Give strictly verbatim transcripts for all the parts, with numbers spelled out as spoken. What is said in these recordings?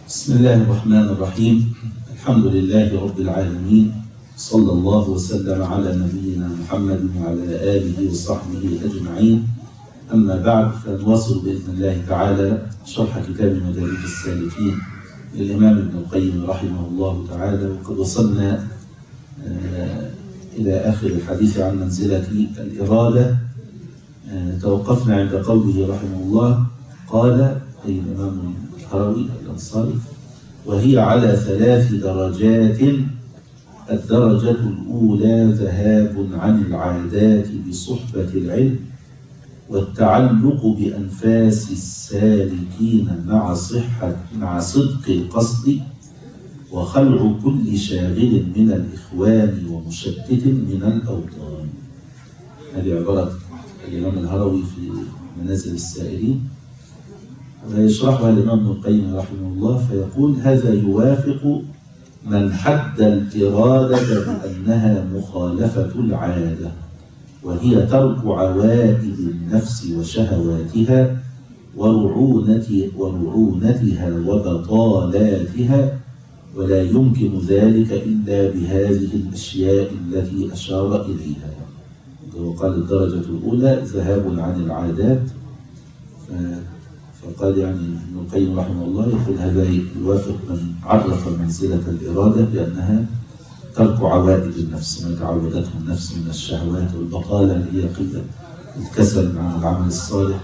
بسم الله الرحمن الرحيم. الحمد لله رب العالمين، صلى الله وسلم على نبينا محمد وعلى آله وصحبه أجمعين. أما بعد، فنواصل بإذن الله تعالى شرح كتاب مدارج السالكين للإمام ابن القيم رحمه الله تعالى، وقد وصلنا إلى آخر الحديث عن منزلة الإرادة. توقفنا عند قوله رحمه الله، قال أي الإمام الهروي الأنصاري: وهي على ثلاث درجات. الدرجة الأولى ذهاب عن العادات بصحبة العلم، والتعلق بأنفاس السالكين مع صحة مع صدق القصد، وخلع كل شاغل من الإخوان ومشتت من الأوطان. هذه عبارة الإمام الهروي في منازل السائرين، ويشرحها الإمام ابن القيم رحمه الله فيقول: هذا يوافق من حد الإرادة بأنها مخالفة العادة، وهي ترك عوائد النفس وشهواتها ورعونة ورعونتها وبطالاتها، ولا يمكن ذلك إلا بهذه الأشياء التي أشار إليها. وقال الدرجة الأولى ذهاب عن العادات، فقال يعني ابن القيم رحمه الله يقول هذا يوافق من عرف منزلة الإرادة بأنها ترك عوائد النفس، ما تعودته النفس من الشهوات والبطالة اللي هي قلة الكسل عن العمل الصالح،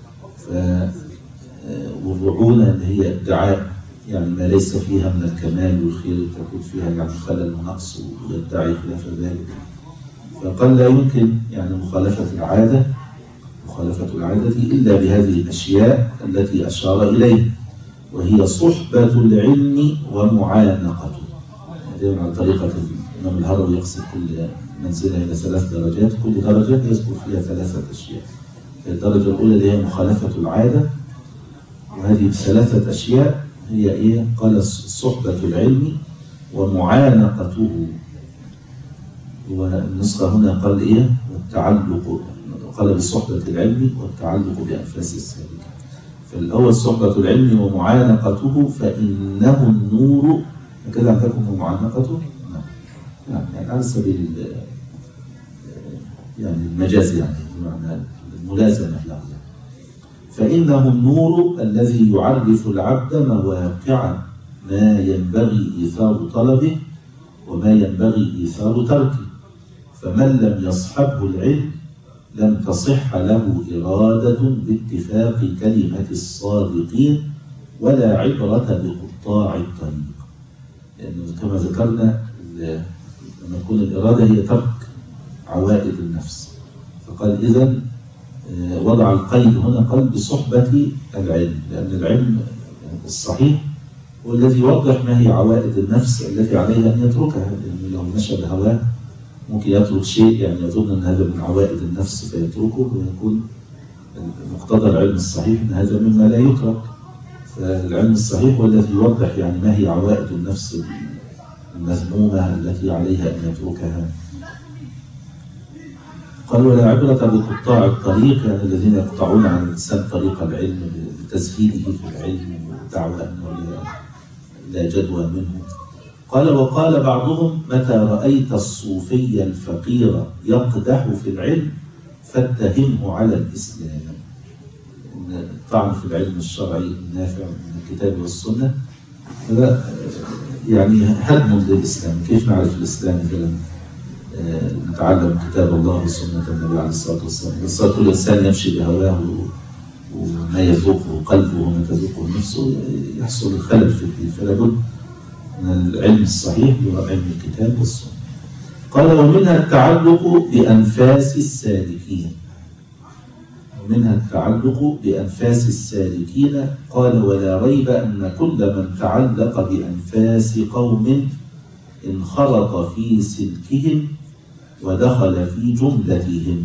والرعونة اللي هي ادعاء يعني ما ليس فيها من الكمال والخير، تكون فيها يعني خلل ونقص ويدعي خلاف ذلك. فقال لا يمكن يعني مخالفة العادة مخالفة العادة إلا بهذه الأشياء التي أشار إليه، وهي صحبة العلم ومعانقته. هذه على طريقة الإمام الهروي يقسم كل منزلة إلى ثلاث درجات، كل درجة يذكر فيها ثلاثة أشياء. الدرجة الأولى اللي هي مخالفة العادة، وهذه الثلاثة أشياء هي إيه؟ قال صحبة العلم ومعانقته، والنسخة هنا قال إيه؟ والتعلق، قال بصحبة العلم والتعلق بأنفاس السالكين. فالأول صحبة العلم ومعانقته، فإنه النور. كده عندكم معانقته؟ نعم، يعني على سبيل يعني المجاز، يعني بمعنى الملازمة له. فإنه النور الذي يعرف العبد مواقع ما ينبغي إيثار طلبه وما ينبغي إيثار تركه، فمن لم يصحبه العلم لم تصح له إرادة باتفاق كلمة الصادقين، ولا عبرة بقطاع الطريق. لأنه كما ذكرنا لما تكون الإرادة هي ترك عوائد النفس، فقال إذن وضع القيد هنا، قال بصحبة العلم، لأن العلم الصحيح هو الذي يوضح ما هي عوائد النفس التي عليها أن يتركها، لأنه لو مشى بهواه ممكن يترك شيء يعني يظن أن هذا من عوائد النفس فيتركه، ويكون مقتضى العلم الصحيح أن هذا مما لا يترك. فالعلم الصحيح هو الذي يوضح يعني ما هي عوائد النفس المذمومة التي عليها أن يتركها. قال ولا عبرة بقطاع الطريق، يعني الذين يقطعون عن الإنسان طريق العلم بتزهيده في العلم ودعوى أنه لا جدوى منه. قال وقال بعضهم متى رأيت الصوفي الفقير يقدح في العلم فاتهمه على الإسلام. الطعن في العلم الشرعي النافع من الكتاب والسنة هذا يعني هدم للإسلام. كيف نعرف الإسلام إذا نتعلم كتاب الله وسنة النبي عليه الصلاة والسلام؟ الصلاة الإنسان يمشي بهواه وما يذوقه قلبه وما تذوقه نفسه يحصل الخلل في الدين، فلا بد من العلم الصحيح هو علم الكتاب والسنة. قال ومنها التعلق بأنفاس السالكين ومنها التعلق بأنفاس السالكين قال ولا ريب أن كل من تعلق بأنفاس قوم انخرط في سلكهم ودخل في جملتهم.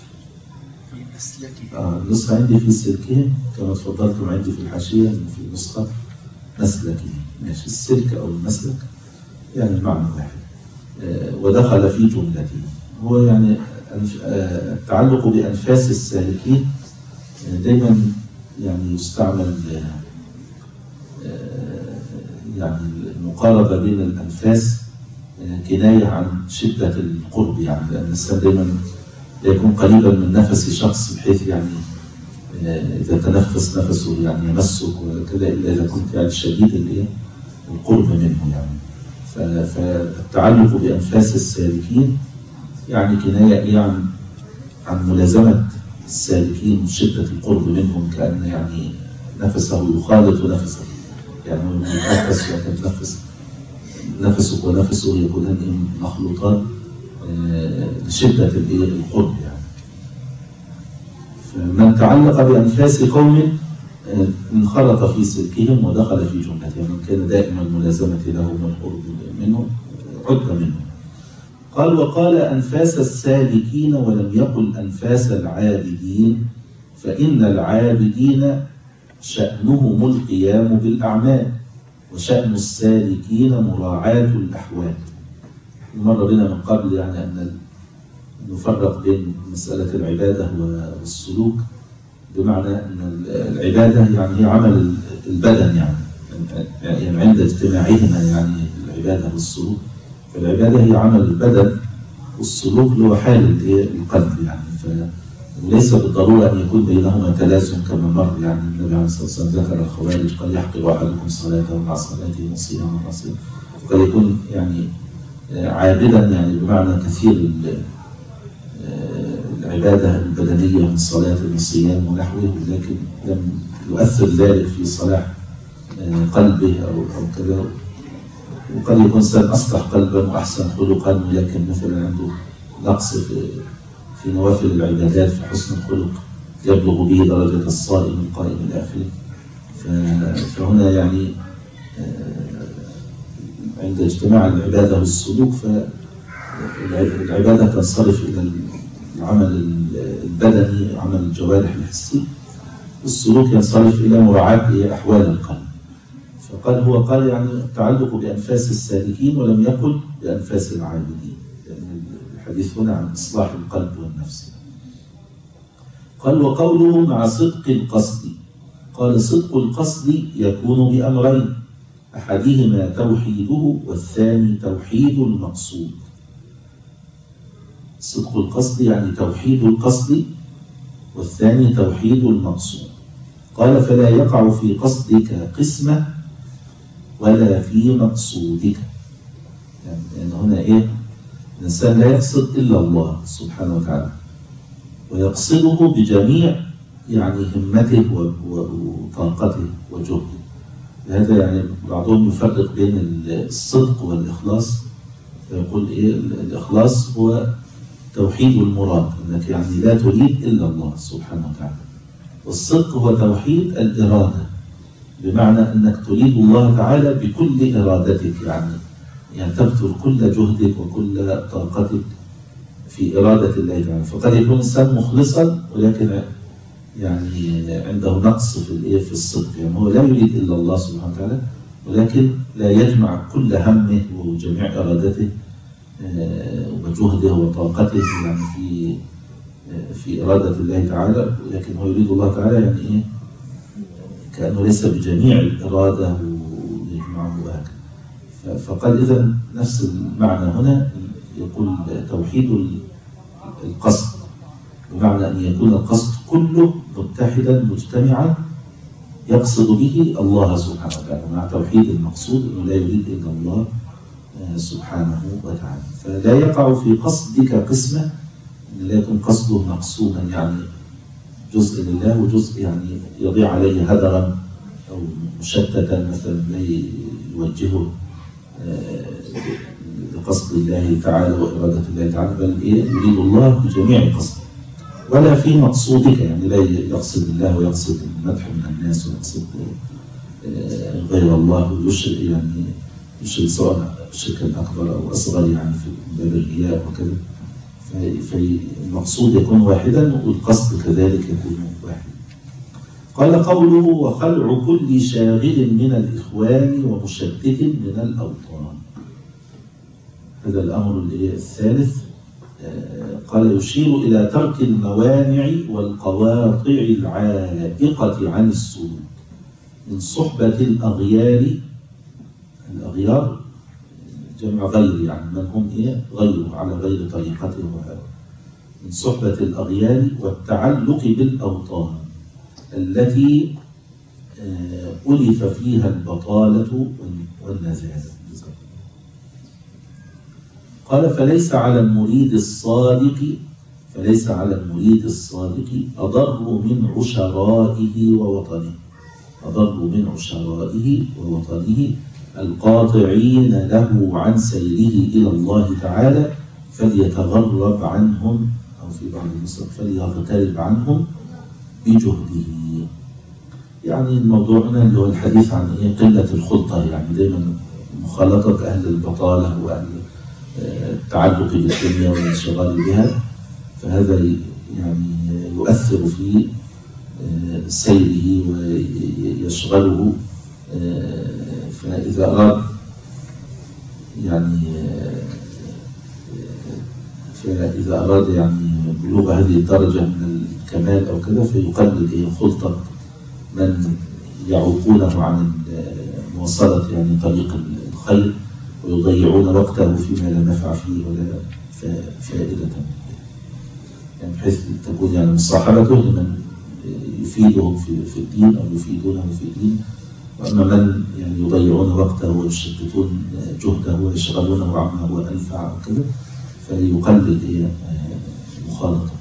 آه النسخة عندي في سلكهم كما تفضلتم، عندي في الحاشية في النسخة مسلكهم، ماشي، السلك أو المسلك يعني المعنى واحد. آه ودخل في جملتهم، هو يعني التعلق بأنفاس السالكين دايما يعني يستعمل يعني المقاربة بين الأنفاس كناية عن شدة القرب، يعني لأن الإنسان دائما يكون قريبا من نفس شخص بحيث يعني إذا تنفس نفسه يعني يمسك وكذا، إلا إذا كنت يعني شديد القرب منه يعني. فالتعلق بأنفاس السالكين يعني كناية عن عن ملازمة السالكين شدة القرب منهم، كأن يعني نفسه يخالط نفسه، يعني يتنفس ويتنفس نفسك ونفسه يكونان مخلوطان لشدة القرب يعني. فمن تعلق بأنفاس قوم انخرط في سلكهم ودخل في جملتهم، من كان دائما ملازمة لهم والقرب منهم عد منهم. قال وقال أنفاس السالكين ولم يقل أنفاس العابدين، فإن العابدين شأنهم القيام بالأعمال، وشأن السالكين مراعاة الأحوال. مر بنا من قبل يعني أن نفرق بين مسألة العبادة والسلوك، بمعنى أن العبادة يعني هي عمل البدن يعني, يعني عند اجتماعهما يعني العبادة والسلوك، فالعبادة هي عمل البدن والسلوك اللي هو حال القلب يعني. وليس بالضرورة أن يكون بينهما تلازم كما مر، يعني النبي عليه الصلاة والسلام ذكر الخوارج قال يحقر أحدكم صلاته مع صلاته وصيامه مع صيامه، وقد يكون يعني عابدا يعني بمعنى كثير العبادة البدنية من صلاة وصيام ونحوه، لكن لم يؤثر ذلك في صلاح قلبه أو أو كذا. وقد يكون إنسان أصلح قلبا وأحسن خلقا، ولكن مثلا عنده نقص في في نوافل العبادات في حسن الخلق يبلغ به درجة الصائم القائم إلى آخره. فهنا يعني عند اجتماع العبادة والسلوك فالعبادة تنصرف إلى العمل البدني، عمل الجوارح الحسي، والسلوك ينصرف إلى مراعاة أحوال القلب. فقال هو قال يعني التعلق بأنفاس السالكين ولم يقل بأنفاس العابدين، لأن الحديث هنا عن إصلاح القلب والنفس. قال وقوله مع صدق القصد، قال صدق القصد يكون بأمرين، أحدهما توحيده والثاني توحيد المقصود. صدق القصد يعني توحيد القصد، والثاني توحيد المقصود. قال فلا يقع في قصدك قسمة ولا في مقصودك، يعني يعني هنا إيه؟ الإنسان لا يقصد إلا الله سبحانه وتعالى، ويقصده بجميع يعني همته وطاقته وجهده. هذا يعني بعضهم يفرق بين الصدق والإخلاص، فيقول إيه الإخلاص هو توحيد المراد، أنك يعني لا تريد إلا الله سبحانه وتعالى. والصدق هو توحيد الإرادة، بمعنى أنك تريد الله تعالى بكل إرادتك، يعني يعني تبذل كل جهدك وكل طاقتك في إرادة الله تعالى. فقد يكون الإنسان مخلصا ولكن يعني عنده نقص في في الصدق، يعني هو لا يريد إلا الله سبحانه وتعالى، ولكن لا يجمع كل همه وجميع إرادته وجهده وطاقته يعني في في إرادة الله تعالى، لكن هو يريد الله تعالى يعني إيه كأنه ليس بجميع الإرادة ويجمعه وهكذا. فقال إذا نفس المعنى هنا، يقول توحيد القصد بمعنى أن يكون القصد كله متحدا مجتمعا يقصد به الله سبحانه وتعالى، مع توحيد المقصود أنه لا يريد إلا الله سبحانه وتعالى. فلا يقع في قصدك قسمة، أن لا يكون قصده مقصودا يعني جزء لله وجزء يعني يضيع عليه هدرا أو مشتتا مثلا لا يوجهه لقصد الله تعالى وإرادة الله تعالى، بل يريد الله بجميع قصده. ولا في مقصودك، يعني لا يقصد الله ويقصد المدح من الناس ويقصد غير الله ويشرك، يعني يشرك سواء شركا أكبر أو أصغر يعني في باب الرياء وكذا. فالمقصود يكون واحدا والقصد كذلك يكون واحدا. قال قوله وخلع كل شاغل من الإخوان ومشتت من الأوطان. هذا الأمر الثالث. قال يشير إلى ترك الموانع والقواطع العائقة عن السلوك من صحبة الأغيار الأغيار جمع غير، يعني من هم إيه غيره على غير طريقته وهذا من صحبة الأغيار والتعلق بالأوطان التي ألف فيها البطالة والنزاهة. قال فليس على المريد الصادق فليس على المريد الصادق أضر من عشرائه ووطنه أضر من عشرائه ووطنه القاطعين له عن سيره إلى الله تعالى، فليتغرب عنهم أو في بعض النسخ فليغترب عنهم بجهده. يعني الموضوع هنا اللي هو الحديث عن إيه قلة الخلطة، يعني دايما مخالطة أهل البطالة وأهل التعلق بالدنيا والانشغال بها، فهذا يعني يؤثر في سيره ويشغله. فإذا أراد يعني فإذا أراد يعني بلوغ هذه الدرجة من الكمال أو كذا فيقلل خلطة من يعوقونه عن مواصلة يعني طريق الخير ويضيعون وقته فيما لا نفع فيه ولا فائدة، يعني بحيث تكون يعني مصاحبته لمن يفيدهم في في الدين أو يفيدونه في الدين، وأما من يعني يضيعون وقته ويشتتون جهده ويشغلونه عما هو أنفع وكذا فليقلل مخالطته.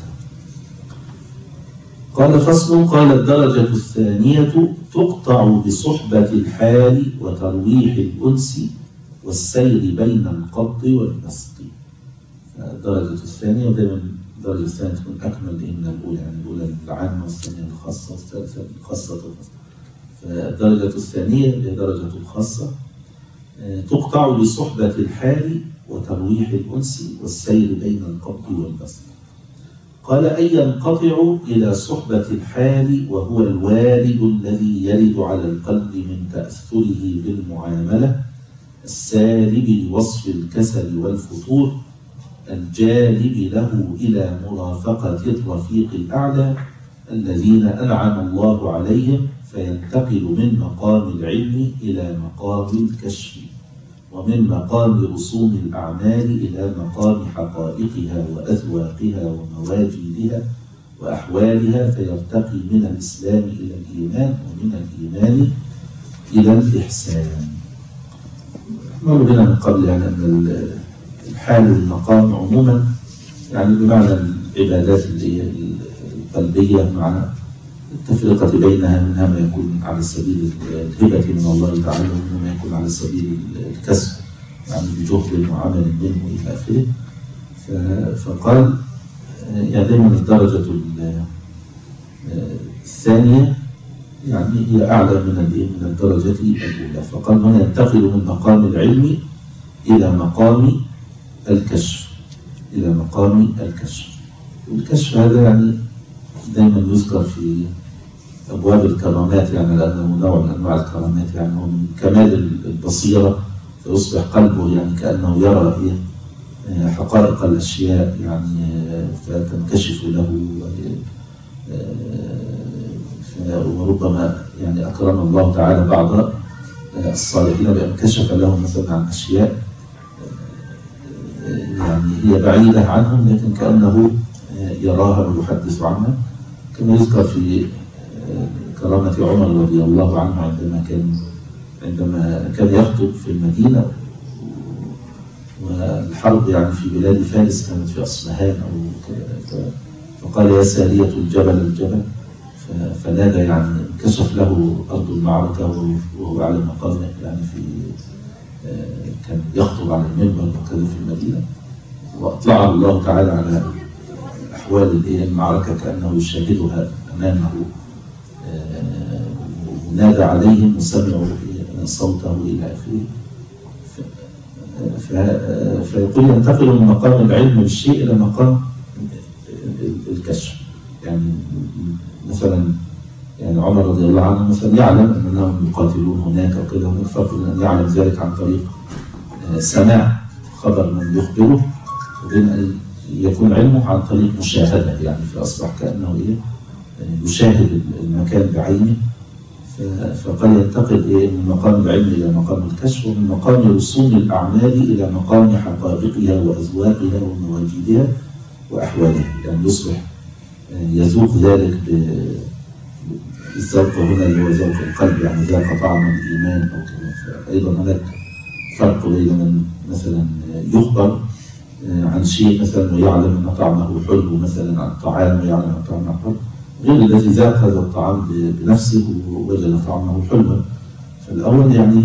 قال فصل. قال الدرجة الثانية تقطع بصحبة الحال وترويح الأنس والسير بين القبض والبسط. الدرجة الثانية، ودائما الدرجة الثانية تكون أكمل من الأولى، يعني الأولى العامة والثانية الخاصة والثالثة الخاصة والخاصة. فالدرجة الثانية هي درجة الخاصة تقطع بصحبة الحال وترويح الأنس والسير بين القبض والبسط. قال أي ينقطع إلى صحبة الحال وهو الوالد الذي يرد على القلب من تأثره بالمعاملة السالب لوصف الكسل والفتور الجالب له إلى مرافقة الرفيق الأعلى الذين أنعم الله عليهم، فينتقل من مقام العلم إلى مقام الكشف، ومن مقام رسوم الأعمال إلى مقام حقائقها وأذواقها ومواجدها وأحوالها، فيرتقي من الإسلام إلى الإيمان ومن الإيمان إلى الإحسان. مر بنا من قبل يعني أن الحال والمقام عموما يعني بمعنى العبادات القلبية مع التفرقة بينها، منها ما يكون على سبيل الهبة من الله تعالى ومنها ما يكون على سبيل الكسب يعني بجهد وعمل منه إلى آخره. فقال يعني دائما الدرجة الثانية يعني هي أعلى من من الدرجة الأولى. فقال هنا ينتقل من مقام العلم إلى مقام الكشف إلى مقام الكشف. والكشف هذا يعني دائما يذكر في أبواب الكرامات، يعني لأنه نوع من أنواع الكرامات، يعني هو من كمال البصيرة فيصبح قلبه يعني كأنه يرى حقائق الأشياء يعني فتنكشف له، وربما يعني أكرم الله تعالى بعض الصالحين بأن كشف لهم مثلا عن أشياء يعني هي بعيدة عنهم لكن كأنه يراها ويحدث عنها، كما يذكر في كرامة عمر رضي الله عنه عندما كان عندما كان يخطب في المدينة والحرب يعني في بلاد فارس كانت في أصفهان أو فقال يا سارية الجبل الجبل، فنادى يعني كشف له أرض المعركة وهو على مقام يعني في كان يخطب على المنبر وكذا في المدينة، وأطلعه الله تعالى على أحوال المعركة كأنه يشاهدها أمامه، ونادى عليهم وسمعوا صوته إلى آخره. فيقول ينتقل من مقام العلم بالشيء إلى مقام الكشف. يعني مثلا يعني عمر رضي الله عنه مثلا يعلم أنهم يقاتلون هناك وكذا، ويفرق أن يعلم ذلك عن طريق سماع خبر من يخبره، وبين أن يكون علمه عن طريق مشاهدة، يعني فأصبح كأنه إيه يشاهد المكان بعينه فقد ينتقل إيه من مقام العلم إلى مقام الكشف، ومن مقام رسوم الأعمال إلى مقام حقائقها وأذواقها ومواجدها وأحوالها، يعني يصبح يذوق ذلك بالذوق هنا اللي هو ذوق القلب، يعني ذاق طعم الإيمان أو كذا. فأيضا هناك فرق بين من مثلا يخبر عن شيء مثلا ويعلم أن طعمه حلو، مثلا عن طعام ويعلم أن طعمه حلو، غير الذي ذاق هذا الطعام بنفسه ووجد طعمه حلوا. فالأول يعني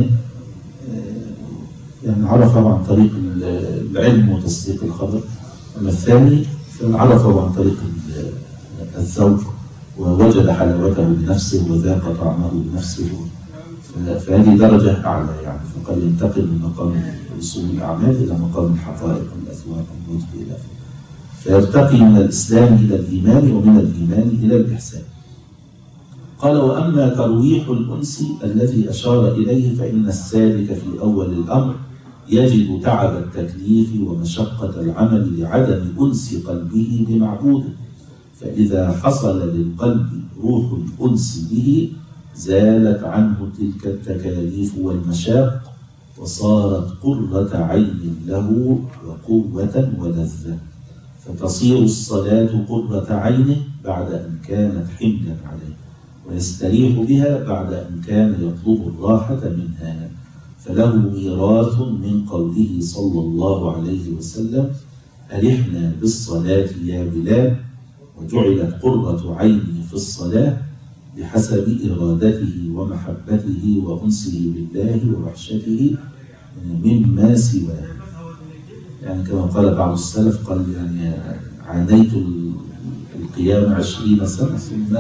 يعني عرفه عن طريق العلم وتصديق الخبر، أما الثاني فعرفه عن طريق الذوق ووجد حلاوته بنفسه وذاق طعمه بنفسه. فهذه درجة أعلى يعني، فقد ينتقل من مقام رسوم الأعمال إلى مقام الحقائق والأذواق والوجد إلى آخره. فيرتقي من الإسلام إلى الإيمان ومن الإيمان إلى الإحسان. قال: وأما ترويح الأنس الذي أشار إليه فإن السالك في أول الأمر يجد تعب التكليف ومشقة العمل لعدم أنس قلبه بمعبوده، فإذا حصل للقلب روح الأنس به زالت عنه تلك التكاليف والمشاق، وصارت قرة عين له وقوة ولذة، فتصير الصلاة قرة عينه بعد أن كانت حملا عليه، ويستريح بها بعد أن كان يطلب الراحة منها. فله ميراث من قوله صلى الله عليه وسلم: أرحنا بالصلاة يا بلال، وجعلت قرة عيني في الصلاة بحسب إرادته ومحبته وأنسه بالله ووحشته مما سواه. يعني كما قال بعض السلف، قال يعني عانيت القيام عشرين سنة ثم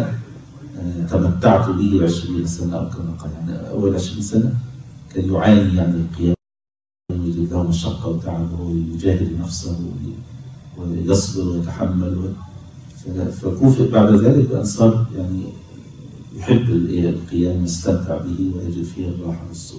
تمتعت به عشرين سنة، أو كما قال يعني أول عشرين سنة كان يعاني يعني القيام ويجد له مشقة وتعب ويجاهد نفسه ويصبر ويتحمل، فكوفئ بعد ذلك بأن صار يعني يحب القيام يستمتع به ويجد فيه الراحة والسرور.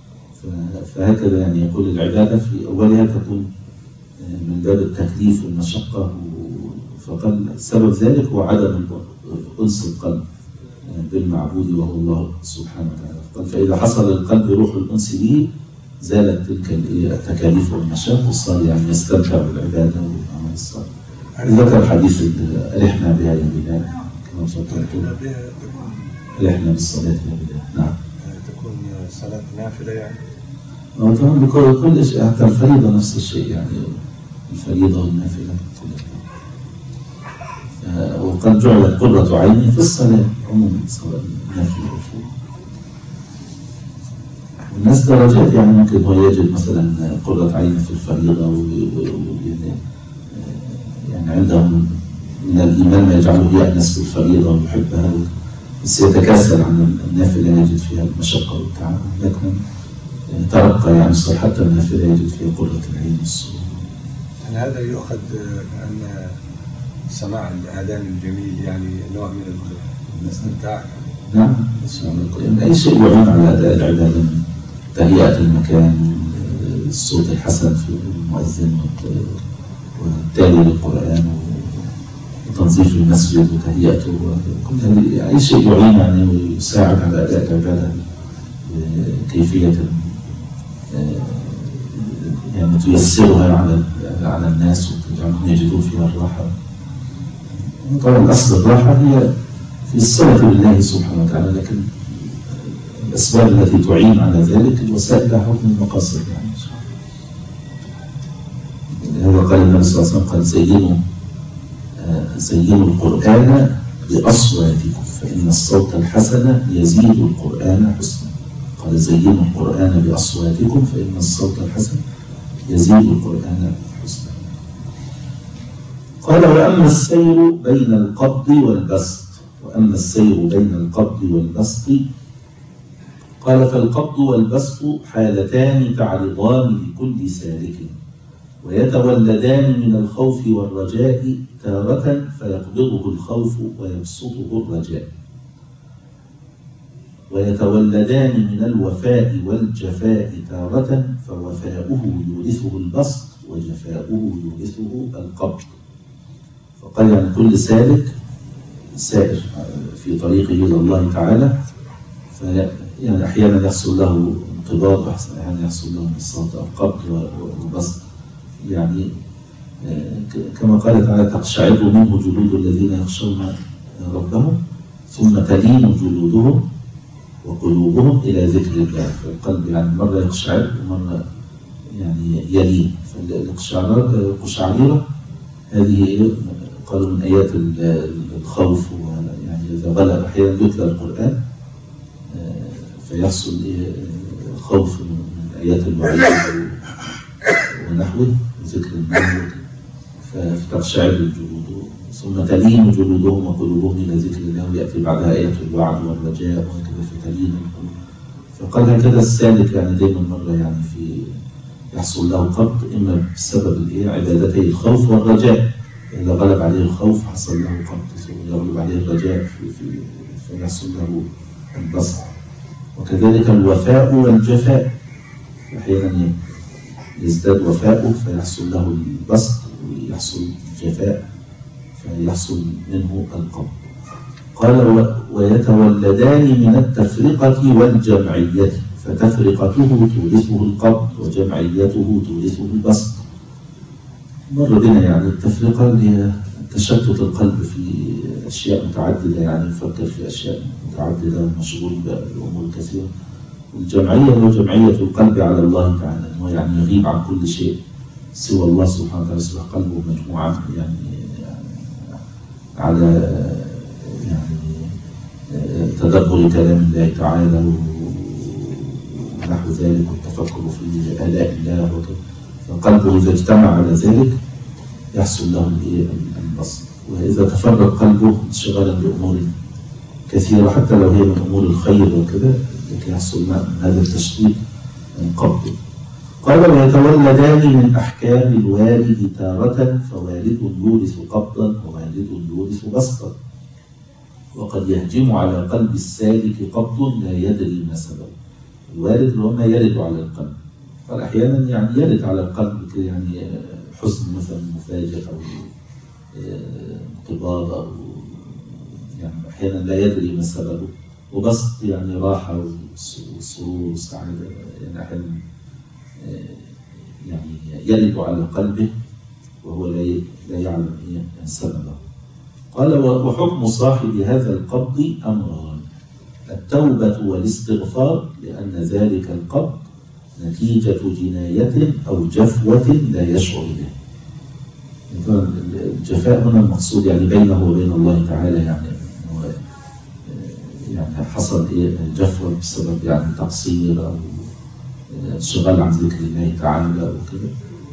فهكذا يعني يقول العبادة في أولها تكون من باب التكليف والمشقة، فقال سبب ذلك هو عدم أنس القلب بالمعبود وهو الله سبحانه وتعالى. قال: فإذا حصل للقلب روح الأنس به زالت تلك التكاليف والمشاق، وصار يعني يستمتع بالعبادة والعمل الصالح. ذكر حديث أرحنا بها يا بلال كما فكرت، أرحنا بالصلاة يا بلال. نعم، تكون صلاة نافلة يعني. أو طبعا بكل كل شيء، حتى الفريضة نفس الشيء يعني، الفريضة والنافلة. وقد جعلت قرة عيني في الصلاة عموما، سواء النافلة والفريضة. والناس درجات يعني، ممكن هو يجد مثلا قرة عين في الفريضة يعني عندهم من الإيمان ما يجعله يأنس بالفريضة ويحبها، بس يتكاسل عن النافلة يجد فيها المشقة والتعب، لكن ترقى يعني صار حتى النافلة يجد فيها قرة العين والسرور. يعني هذا يؤخذ أن سماع الأذان الجميل يعني نوع من الاستمتاع. نعم، يعني أي شيء يعين على أداء العبادة، تهيئة المكان، الصوت الحسن في المؤذن والتالي للقرآن وتنظيف المسجد وتهيئته، كل هذه أي شيء يعين يعني ويساعد على أداء العبادة كيفية يعني تيسرها على على الناس وتجعلهم يجدون فيها الراحة. طبعا أصل الراحة هي في الصلة بالله سبحانه وتعالى، لكن الأسباب التي تعين على ذلك الوسائل لها حكم المقاصد يعني. هذا قال النبي صلى الله عليه وسلم: قال زينوا زينوا القرآن بأصواتكم فإن الصوت الحسن يزيد القرآن حسنا. قال: زينوا القرآن بأصواتكم فإن الصوت الحسن يزيد القرآن حسنا. قال: وأما السير بين القبض والبسط وأما السير بين القبض والبسط قال: فالقبض والبسط حالتان تعرضان لكل سالك، ويتولدان من الخوف والرجاء تارة فيقبضه الخوف ويبسطه الرجاء، ويتولدان من الوفاء والجفاء تارة فوفاؤه يورثه البسط وجفاؤه يورثه القبض. فقال يعني كل سالك سائر في طريقه إلى الله تعالى يعني أحيانا يحصل له انقباض وأحيانا يحصل له انبساط أو قبض وبسط، يعني كما قال تعالى تقشعر منه جلود الذين يخشون ربهم ثم تلين جلودهم وقلوبهم إلى ذكر الله. فالقلب يعني مرة يقشعر ومرة يعني يلين. فالقشعريرة هذه قالوا من آيات الخوف، يعني إذا غلب أحيانا يتلى القرآن فيحصل خوف من آيات الوعيد ونحوه ذكر الموت فتقشعر الجلود ثم تلين جلودهم وقلوبهم إلى ذكر الله ويأتي بعدها آيات الوعد والرجاء وهكذا فتلين القلوب. فقال هكذا السالك يعني دائما مرة يعني في يحصل له قبض إما بسبب عبادتي الخوف والرجاء، إذا غلب عليه الخوف حصل له قبض ثم يغلب عليه الرجاء في في فيحصل له البسط. وكذلك الوفاء والجفاء، أحيانا يزداد وفاؤه فيحصل له البسط ويحصل الجفاء فيحصل منه القبض. قال ويتولدان من التفرقة والجمعية، فتفرقته تورثه القبض وجمعيته تورثه البسط. مر بنا يعني التفرقة اللي هي تشتت القلب في أشياء متعددة، يعني يفكر في أشياء متعددة ومشغول بأمور كثيرة. والجمعية هو جمعية القلب على الله تعالى، أنه يعني يغيب عن كل شيء سوى الله سبحانه وتعالى، يصبح قلبه مجموعة يعني على يعني تدبر كلام الله تعالى ونحو ذلك والتفكر في آلاء الله وكذا. فقلبه إذا اجتمع على ذلك يحصل له البسط. وإذا تفرق قلبه انشغالا بأمور كثيرة حتى لو هي من أمور الخير وكذا لكن يحصل من هذا التشتيت من قبضه. قال ويتولدان من أحكام الوالد تارة، فوالد يورث قبضا ووالد يورث بسطا. وقد يهجم على قلب السالك قبض لا يدري ما سببه. الوالد هو ما يرد على القلب، قال أحيانا يعني يرد على القلب يعني حزن مثلا مفاجئ أو انقباض أو يعني أحيانا لا يدري ما سببه، وبسط يعني راحة وسرور وسعادة يعني أحيانا يعني يرد على قلبه وهو لا يعلم إيه سببه. قال وحكم صاحب هذا القبض أمران: التوبة والاستغفار، لأن ذلك القبض نتيجة جناية أو جفوة لا يشعر به. الجفاء هنا المقصود يعني بينه وبين الله تعالى، يعني يعني حصل إيه جفوة بسبب يعني تقصير أو انشغال عن ذكر الله تعالى وكذا.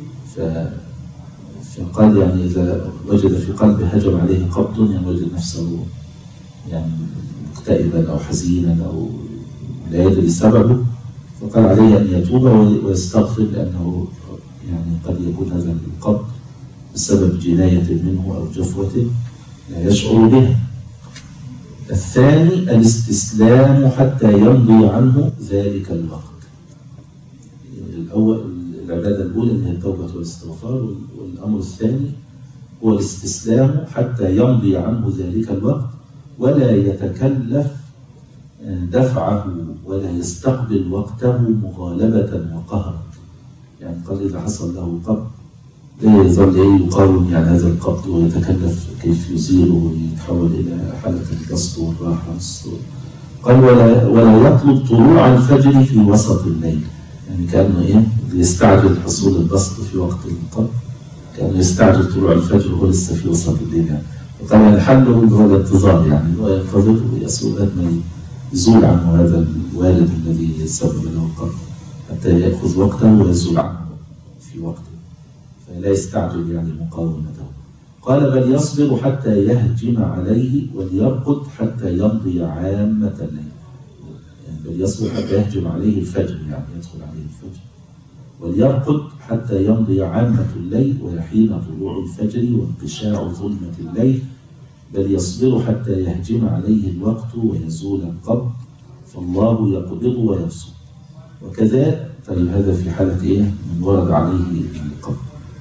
فقال يعني إذا وجد في قلبه هجم عليه قبض يعني وجد نفسه يعني مكتئبا أو حزينا أو لا يدري سببه، فقال عليه أن يتوب ويستغفر، لأنه يعني قد يكون هذا القبض بسبب جناية منه أو جفوة لا يشعر بها. الثاني الاستسلام حتى يمضي عنه ذلك الوقت. الأول العبادة الأولى هي التوبة والاستغفار، والأمر الثاني هو الاستسلام حتى يمضي عنه ذلك الوقت ولا يتكلف دفعه ولا يستقبل وقته مغالبة وقهرا. يعني قال إذا حصل له قبض لا يظل يقاوم يعني هذا القبض ويتكلف كيف يزيله ويتحول إلى حالة البسط والراحة والسرور. قال ولا, ولا يطلب طلوع الفجر في وسط الليل، يعني كأنه إيه يستعجل حصول البسط في وقت القبض، كأنه يستعجل طلوع الفجر وهو لسه في وسط الليل. يعني وطبعا الحل هو الانتظار، يعني هو ينتظر ويسوء ما يزول عنه هذا الوالد الذي سبب له القبض حتى يأخذ وقته ويزول عنه في وقته، فلا يستعجل يعني مقاومته. قال بل يصبر حتى يهجم عليه وليرقد حتى يمضي عامة الليل. يعني بل يصبر حتى يهجم عليه الفجر، يعني يدخل عليه الفجر، وليرقد حتى يمضي عامة الليل ويحين طلوع الفجر وانقشاع ظلمة الليل. بل يصبر حتى يهجم عليه الوقت ويزول القبض، فالله يقبض ويبسط. وكذا طيب هذا في حالة إيه؟ من ورد عليه القبض.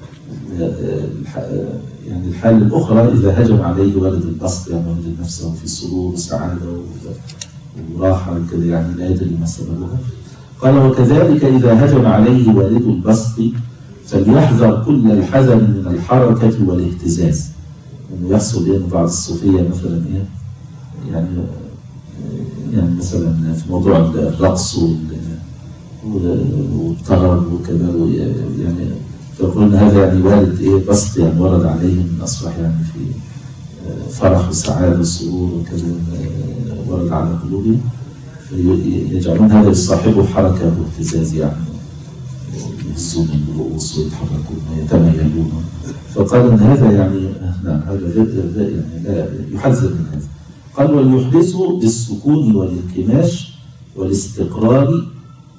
يعني الحالة الأخرى إذا هجم عليه ولد البسط، يعني وجد نفسه في سرور وسعادة وراحة وكذا يعني لا يدري ما سببها. قال وكذلك إذا هجم عليه والد البسط فليحذر كل الحذر من الحركة والاهتزاز. إنه يحصل إيه بعض الصوفية مثلا إيه يعني يعني مثلا في موضوع الرقص والطرب وكذا يعني فيقولون هذا يعني والد إيه بسط يعني ورد عليهم أصبح يعني في فرح وسعادة وسرور وكذا ورد على قلوبهم يجعلون هذا يصاحبه حركة واهتزاز يعني يهزون الرؤوس ويتحركون ويتميلون. فقال ان هذا يعني نعم هذا يعني لا يحذر من هذا. قال وليحدثه بالسكون والانكماش والاستقرار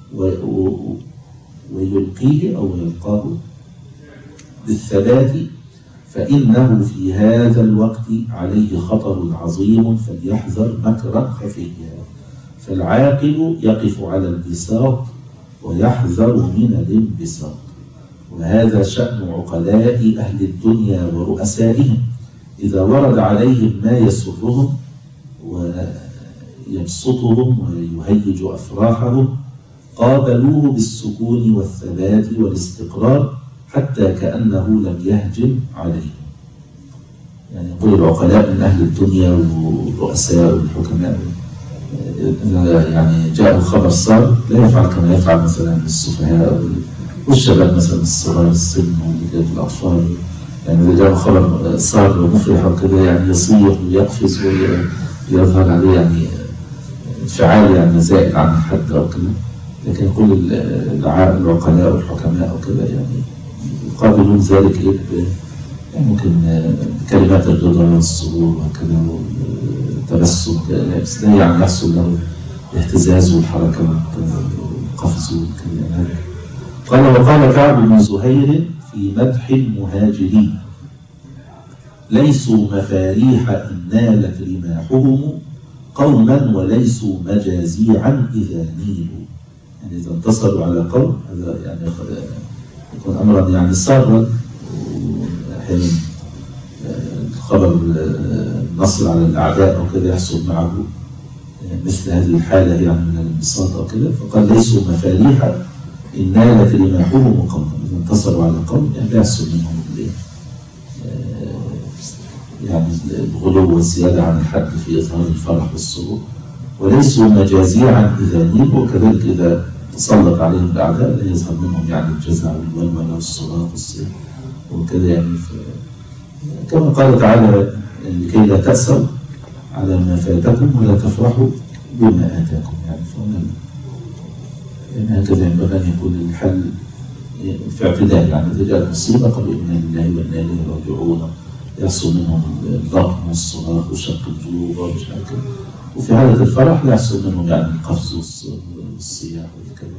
ويلقيه او يلقاه بالثبات فإنه في هذا الوقت عليه خطر عظيم فليحذر مكرا خفيا. فالعاقل يقف على البساط ويحذر من الانبساط. وهذا شأن عقلاء أهل الدنيا ورؤسائهم إذا ورد عليهم ما يسرهم ويبسطهم ويهيج أفراحهم قابلوه بالسكون والثبات والاستقرار حتى كأنه لم يهجم عليهم. يعني يقول العقلاء من أهل الدنيا والرؤساء والحكماء يعني جاء الخبر صار لا يفعل كما يفعل مثلا السفهاء والشباب مثلا الصغار السن والأطفال. يعني إذا جاء الخبر صار مفرح وكذا يعني يصيح ويقفز ويظهر عليه يعني انفعال يعني زائد عن الحد أو كذا. لكن كل العقلاء والحكماء وكذا يعني يقابلون ذلك يعني ممكن بكلمات الرضا والسرور وكذا والتبسم بس لا يعني يحصل له اهتزاز والحركة والقفز وكذا يعني. قال وقال كعب بن زهير في مدح المهاجرين ليسوا مفاريح إن نالت رماحهم قوما وليسوا مجازيعا إذا نيلوا. يعني إذا انتصروا على قوم هذا يعني يكون أمرا يعني سارا. أحيانا خبر النصر على الأعداء أو كذا يحصل معه مثل هذه الحالة يعني من الانبساط أو كذا. فقال ليسوا مفاريح إن نالت رماحهم قوما إذا انتصروا على قوم يعني لا يحصل منهم يعني الغلو والزيادة عن الحد في إظهار الفرح والسرور. وليسوا مجازيعا إذا نيلوا وكذلك إذا تسلط عليهم الأعداء لا يظهر منهم يعني الجزع والولولة والصراخ والصياح وكذا يعني. كما قال تعالى لكي لا تأسوا على ما فاتكم ولا تفرحوا بما آتاكم. يعني يعني هكذا ينبغي أن يكون الحل في اعتدال. يعني إذا جاءت مصيبة قالوا إنا لله وإنا إليه راجعون يحصل منهم الضغط والصراخ وشق الجيوب ومش عارف كده. وفي حالة الفرح لا يحصل منهم يعني القفز والصياح والكلام.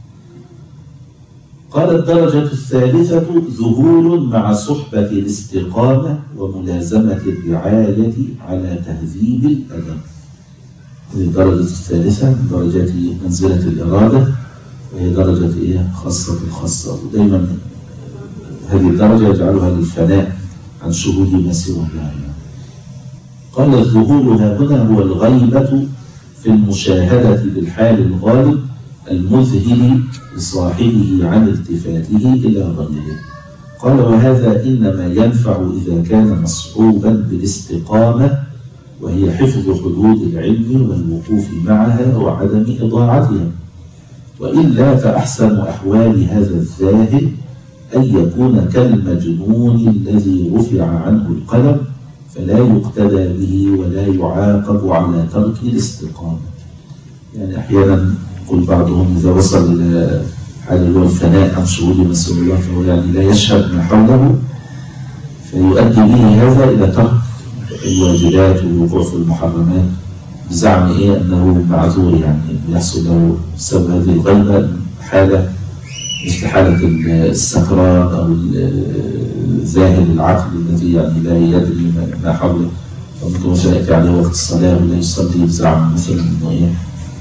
قال الدرجة الثالثة ذهول مع صحبة الاستقامة وملازمة الرعاية على تهذيب الأدب. هذه الدرجة الثالثة من درجات منزلة الإرادة وهي درجة إيه خاصة الخاصة. ودائما هذه الدرجة يجعلها للفناء عن شهود ما سوى الله. قال الذهول ها هنا هو الغيبة في المشاهدة بالحال الغالب المذهل لصاحبه عن التفاته إلى غيره. قال وهذا إنما ينفع إذا كان مصحوبا بالاستقامة وهي حفظ حدود العلم والوقوف معها وعدم إضاعتها. وإلا فأحسن أحوال هذا الذاهل أن يكون كالمجنون الذي رفع عنه القلم فلا يقتدى به ولا يعاقب على ترك الاستقامة. يعني أحيانا يقول بعضهم إذا وصل إلى حال الفناء عن شهود مسؤول الله فهو يعني لا يشهد ما حوله فيؤدي به هذا إلى ترك الواجبات والوقوع في المحرمات بزعم إيه أنه معذور. يعني يحصل له بسبب هذه الغيبة حالة مثل حالة السكران أو الذاهل العقل الذي يعني لا يدري ما حوله. فممكن مثلا يأتي عليه وقت الصلاة ولا يصلي بزعم مثلا إنه إيه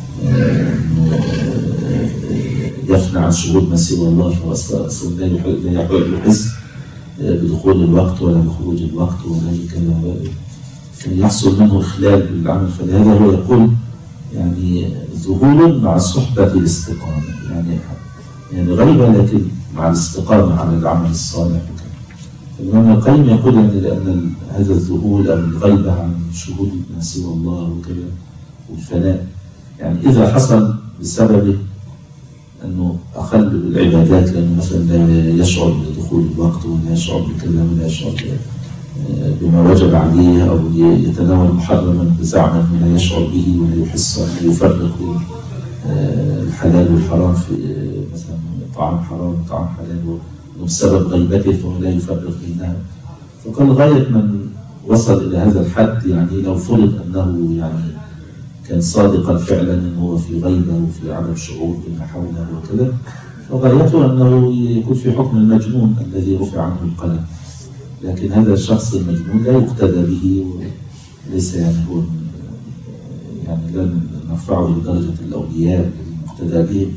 يفنى عن شهود ما سوى الله فهو أصلا لا يحس بدخول الوقت ولا بخروج الوقت ولا كذا يحصل منه إخلال بالعمل. فلهذا هو يقول يعني ذهول مع صحبة الاستقامة، يعني يعني غيبة لكن مع الاستقامة على العمل الصالح. الإمام القيم يقول أن لأن هذا الذهول أو الغيبة عن شهود ما سوى الله وكذا والفناء، يعني إذا حصل بسببه أنه أخل بالعبادات، لأنه مثلا لا يشعر بدخول الوقت ولا يشعر بكذا ولا يشعر بما وجب عليه، أو يتناول محرما بزعما ولا يشعر به ولا يحس ولا يفرق بين الحلال والحرام، في مثلا طعام حرام وطعام حلال، وبسبب غيبته فهو لا يفرق بينها. فقال غاية من وصل إلى هذا الحد، يعني لو فرض أنه يعني كان صادقا فعلا أنه هو في غيبة وفي عدم شعور بما حوله وكذا، فغايته أنه يكون في حكم المجنون الذي رفع عنه القلم. لكن هذا الشخص المجنون لا يقتدى به، وليس يعني هو يعني لا نرفعه لدرجة الأولياء المقتدى بهم،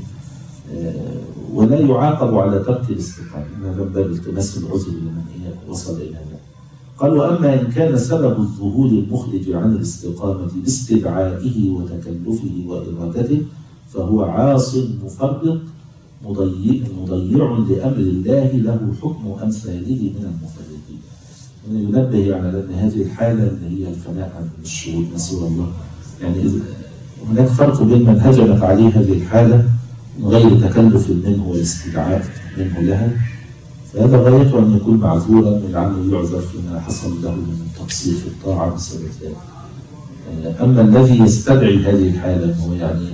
ولا يعاقب على ترك الاستقامة، هذا باب التماس العذر لمن وصل إلى هذا. قال: وأما إن كان سبب الظهور المخرج عن الاستقامة باستدعائه وتكلفه وإرادته فهو عاص مفرط مضيع, مضيع لأمر الله له حكم أمثاله من المفرطين. ينبه على أن هذه الحالة اللي هي الفناء عن الشهود ما سوى الله، يعني هناك فرق بين من هجمت عليه هذه الحالة من غير تكلف منه والاستدعاء منه لها، فهذا غايته أن يكون معذورا ولعله يعذر فيما حصل له من تقصير في الطاعة بسبب ذلك. أما الذي يستدعي هذه الحالة أنه يعني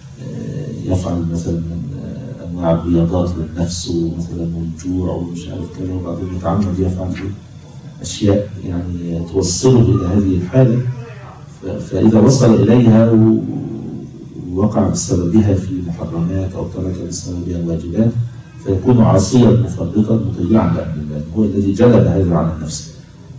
يفعل مثلا من أنواع الرياضات للنفس مثلا والجوع ومش عارف كذا، وبعدين يتعمد يفعل أشياء يعني توصله إلى هذه الحالة، فإذا وصل إليها ووقع بسببها في محرمات أو ترك بسببها الواجبات فيكون عاصيا مفرطا مضيعا لأمر الله، هو الذي جلب هذا عن النفس.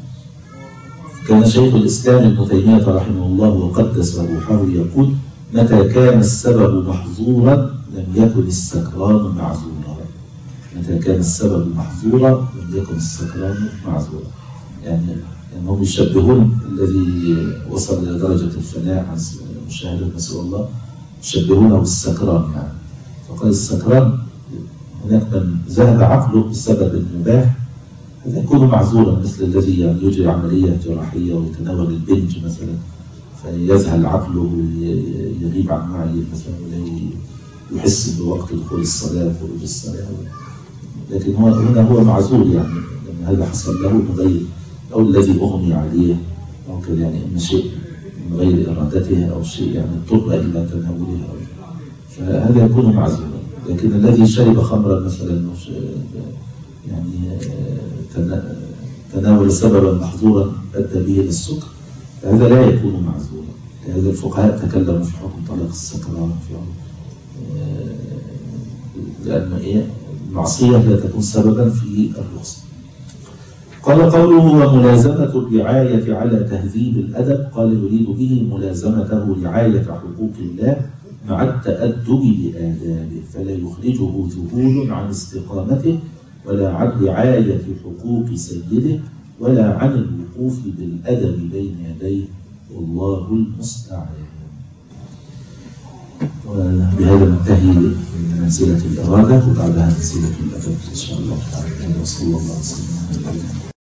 كان شيخ الإسلام ابن تيمية رحمه الله وقدس روحه يقول: متى كان السبب محظورا لم يكن السكران معذورا. متى كان السبب محظورا لم يكن السكران معذورا. يعني أنهم يشبهون الذي وصل إلى درجة الفناء عن مشاهدة ما سوى الله، يشبهونه بالسكران. يعني فقال السكران هناك من ذهب عقله بسبب مباح، هذا يكون معذورا، مثل الذي يعني يجري عملية جراحية ويتناول البنج مثلا فيذهل عقله ويغيب عن وعيه مثلا ولا يحس بوقت دخول الصلاة وخروج الصلاة، لكن هو هنا هو معذور، يعني لأن هذا حصل له من غير، أو الذي أغمي عليه أو كذا، يعني إن شيء من غير إرادته أو شيء يعني اضطر إلى تناوله، فهذا يكون معذورا. لكن الذي شرب خمرا مثلا يعني تناول سببا محظورا أدى به للسكر، هذا لا يكون معذورا. هذا الفقهاء تكلموا في حكم طلاق السكران في لأن إيه المعصية لا تكون سببا في الرخصة. قال: قوله وملازمة الرعاية على تهذيب الأدب، قال يريد به ملازمته رعاية حقوق الله مع التأدب بآدابه، فلا يخرجه ذهول عن استقامته ولا عن رعاية حقوق سيده ولا عن الوقوف بالأدب بين يديه، والله المستعان. وبهذا ننتهي من منزلة الإرادة وبعدها منزلة الأدب إن شاء الله تعالى. وصلى الله وسلم.